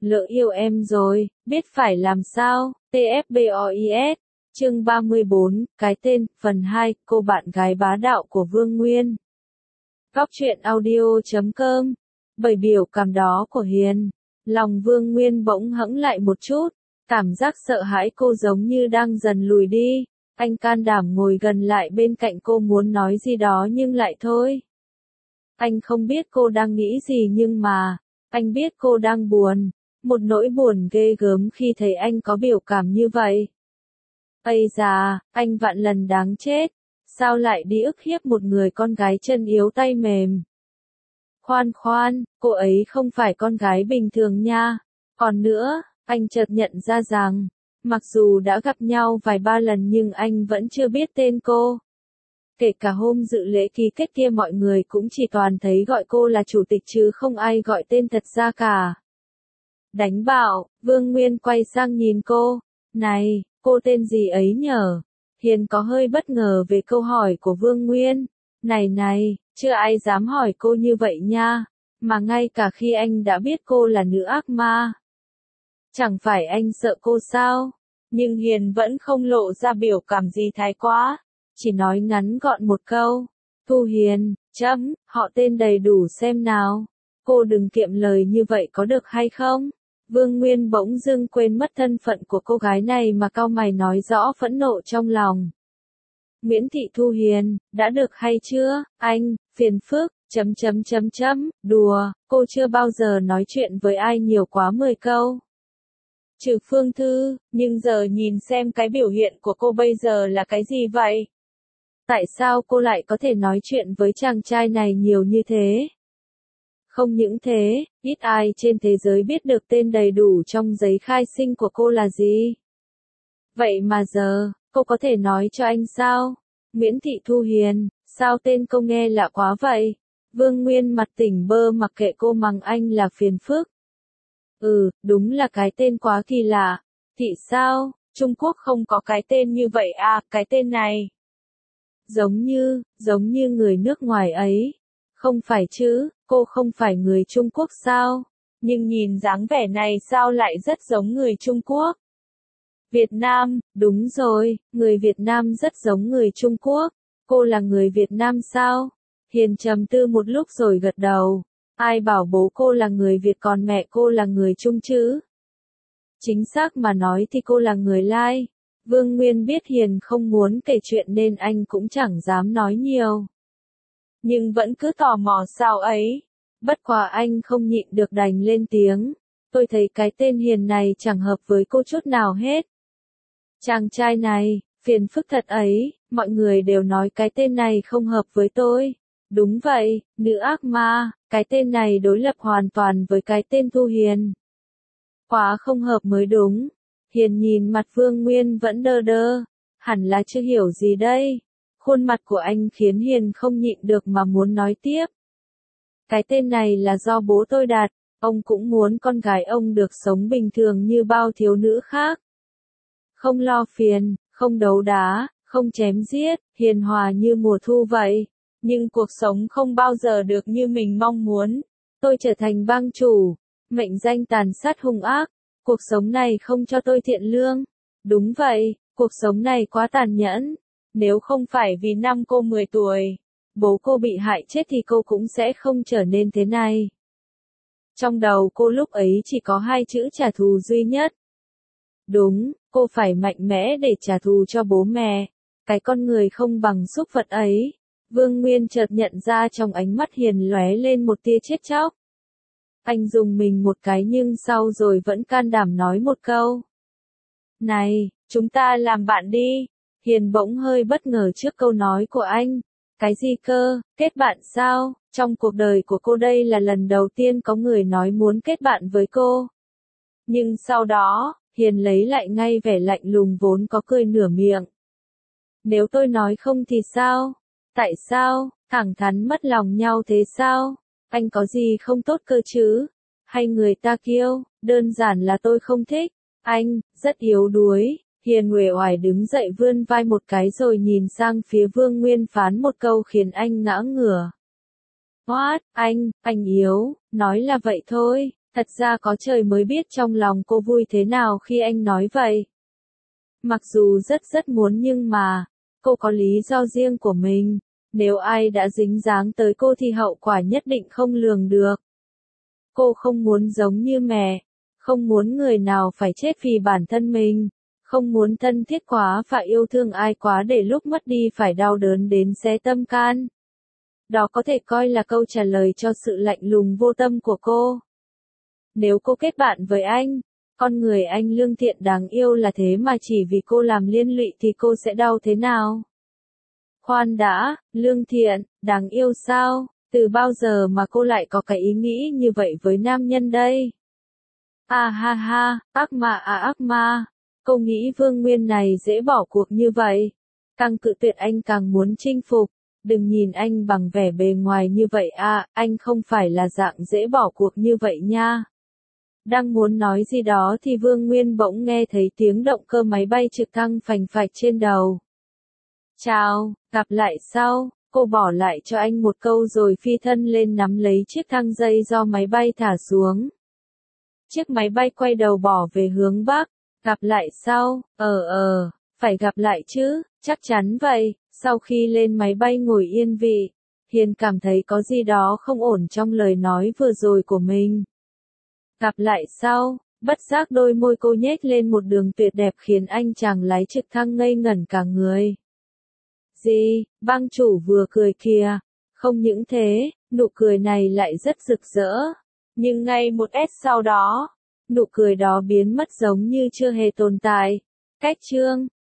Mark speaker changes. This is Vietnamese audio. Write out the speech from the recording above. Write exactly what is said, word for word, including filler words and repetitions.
Speaker 1: Lỡ yêu em rồi, biết phải làm sao, tê ép boys, chương ba mươi bốn, cái tên, phần hai, cô bạn gái bá đạo của Vương Nguyên. Góc truyện audio chấm com, bởi biểu cảm đó của Hiền, lòng Vương Nguyên bỗng hững lại một chút, cảm giác sợ hãi cô giống như đang dần lùi đi, anh can đảm ngồi gần lại bên cạnh cô muốn nói gì đó nhưng lại thôi. Anh không biết cô đang nghĩ gì nhưng mà, anh biết cô đang buồn, một nỗi buồn ghê gớm khi thấy anh có biểu cảm như vậy. Ây da, anh vạn lần đáng chết, sao lại đi ức hiếp một người con gái chân yếu tay mềm. Khoan khoan, cô ấy không phải con gái bình thường nha. Còn nữa, anh chợt nhận ra rằng, mặc dù đã gặp nhau vài ba lần nhưng anh vẫn chưa biết tên cô. Kể cả hôm dự lễ ký kết kia mọi người cũng chỉ toàn thấy gọi cô là chủ tịch chứ không ai gọi tên thật ra cả. Đánh bạo, Vương Nguyên quay sang nhìn cô. Này, cô tên gì ấy nhở? Hiền có hơi bất ngờ về câu hỏi của Vương Nguyên. Này này, chưa ai dám hỏi cô như vậy nha. Mà ngay cả khi anh đã biết cô là nữ ác ma. Chẳng phải anh sợ cô sao? Nhưng Hiền vẫn không lộ ra biểu cảm gì thái quá. Chỉ nói ngắn gọn một câu. Thu Hiền, chấm, họ tên đầy đủ xem nào. Cô đừng kiệm lời như vậy có được hay không? Vương Nguyên bỗng dưng quên mất thân phận của cô gái này mà cau mày nói rõ phẫn nộ trong lòng. Nguyễn Thị Thu Hiền, đã được hay chưa, anh, phiền phức, chấm chấm chấm chấm, đùa, cô chưa bao giờ nói chuyện với ai nhiều quá mười câu. Trừ Phương Thư, nhưng giờ nhìn xem cái biểu hiện của cô bây giờ là cái gì vậy? Tại sao cô lại có thể nói chuyện với chàng trai này nhiều như thế? Không những thế, ít ai trên thế giới biết được tên đầy đủ trong giấy khai sinh của cô là gì. Vậy mà giờ, cô có thể nói cho anh sao? Nguyễn Thị Thu Hiền, sao tên cô nghe lạ quá vậy? Vương Nguyên mặt tỉnh bơ mặc kệ cô mắng anh là phiền phức. Ừ, đúng là cái tên quá kỳ lạ. Thị sao? Trung Quốc không có cái tên như vậy à, cái tên này. Giống như, giống như người nước ngoài ấy. Không phải chứ, cô không phải người Trung Quốc sao? Nhưng nhìn dáng vẻ này sao lại rất giống người Trung Quốc? Việt Nam, đúng rồi, người Việt Nam rất giống người Trung Quốc. Cô là người Việt Nam sao? Hiền trầm tư một lúc rồi gật đầu. Ai bảo bố cô là người Việt còn mẹ cô là người Trung chứ? Chính xác mà nói thì cô là người Lai. Vương Nguyên biết Hiền không muốn kể chuyện nên anh cũng chẳng dám nói nhiều. Nhưng vẫn cứ tò mò sao ấy. Bất quá anh không nhịn được đành lên tiếng. Tôi thấy cái tên Hiền này chẳng hợp với cô chút nào hết. Chàng trai này, phiền phức thật ấy, mọi người đều nói cái tên này không hợp với tôi. Đúng vậy, nữ ác ma, cái tên này đối lập hoàn toàn với cái tên Thu Hiền. Quá không hợp mới đúng. Hiền nhìn mặt Vương Nguyên vẫn đơ đơ, hẳn là chưa hiểu gì đây. Khuôn mặt của anh khiến Hiền không nhịn được mà muốn nói tiếp. Cái tên này là do bố tôi đặt, ông cũng muốn con gái ông được sống bình thường như bao thiếu nữ khác. Không lo phiền, không đấu đá, không chém giết, hiền hòa như mùa thu vậy. Nhưng cuộc sống không bao giờ được như mình mong muốn. Tôi trở thành bang chủ, mệnh danh tàn sát hung ác. Cuộc sống này không cho tôi thiện lương. Đúng vậy, cuộc sống này quá tàn nhẫn. Nếu không phải vì năm cô mười tuổi, bố cô bị hại chết thì cô cũng sẽ không trở nên thế này. Trong đầu cô lúc ấy chỉ có hai chữ trả thù duy nhất. Đúng, cô phải mạnh mẽ để trả thù cho bố mẹ. Cái con người không bằng súc vật ấy. Vương Nguyên chợt nhận ra trong ánh mắt Hiền lóe lên một tia chết chóc. Anh dùng mình một cái nhưng sau rồi vẫn can đảm nói một câu. Này, chúng ta làm bạn đi. Hiền bỗng hơi bất ngờ trước câu nói của anh. Cái gì cơ, kết bạn sao? Trong cuộc đời của cô đây là lần đầu tiên có người nói muốn kết bạn với cô. Nhưng sau đó, Hiền lấy lại ngay vẻ lạnh lùng vốn có cười nửa miệng. Nếu tôi nói không thì sao? Tại sao? Thẳng thắn mất lòng nhau thế sao? Anh có gì không tốt cơ chứ? Hay người ta kiêu? Đơn giản là tôi không thích. Anh, rất yếu đuối. Hiền uể oải đứng dậy vươn vai một cái rồi nhìn sang phía Vương Nguyên phán một câu khiến anh ngã ngửa. What, anh, anh yếu, nói là vậy thôi, Thật ra có trời mới biết trong lòng cô vui thế nào khi anh nói vậy. Mặc dù rất rất muốn nhưng mà, cô có lý do riêng của mình. Nếu ai đã dính dáng tới cô thì hậu quả nhất định không lường được. Cô không muốn giống như mẹ, không muốn người nào phải chết vì bản thân mình, không muốn thân thiết quá và yêu thương ai quá để lúc mất đi phải đau đớn đến xé tâm can. Đó có thể coi là câu trả lời cho sự lạnh lùng vô tâm của cô. Nếu cô kết bạn với anh, con người anh lương thiện đáng yêu là thế mà chỉ vì cô làm liên lụy thì cô sẽ đau thế nào? Khoan đã, lương thiện, đáng yêu sao? Từ bao giờ mà cô lại có cái ý nghĩ như vậy với nam nhân đây? À ha ha, ác ma à ác ma. Cô nghĩ Vương Nguyên này dễ bỏ cuộc như vậy. Càng cự tuyệt anh càng muốn chinh phục. Đừng nhìn anh bằng vẻ bề ngoài như vậy à, anh không phải là dạng dễ bỏ cuộc như vậy nha. Đang muốn nói gì đó thì Vương Nguyên bỗng nghe thấy tiếng động cơ máy bay trực thăng phành phạch trên đầu. Chào, gặp lại sau, cô bỏ lại cho anh một câu rồi phi thân lên nắm lấy chiếc thang dây do máy bay thả xuống. Chiếc máy bay quay đầu bỏ về hướng Bắc, gặp lại sau, ờ ờ, phải gặp lại chứ, chắc chắn vậy. Sau khi lên máy bay ngồi yên vị, Hiền cảm thấy có gì đó không ổn trong lời nói vừa rồi của mình. Gặp lại sau, bất giác đôi môi cô nhếch lên một đường tuyệt đẹp khiến anh chàng lái trực thăng ngây ngẩn cả người. Gì, băng chủ vừa cười kìa. Không những thế, nụ cười này lại rất rực rỡ. Nhưng ngay một s sau đó, nụ cười đó biến mất giống như chưa hề tồn tại. Cách chương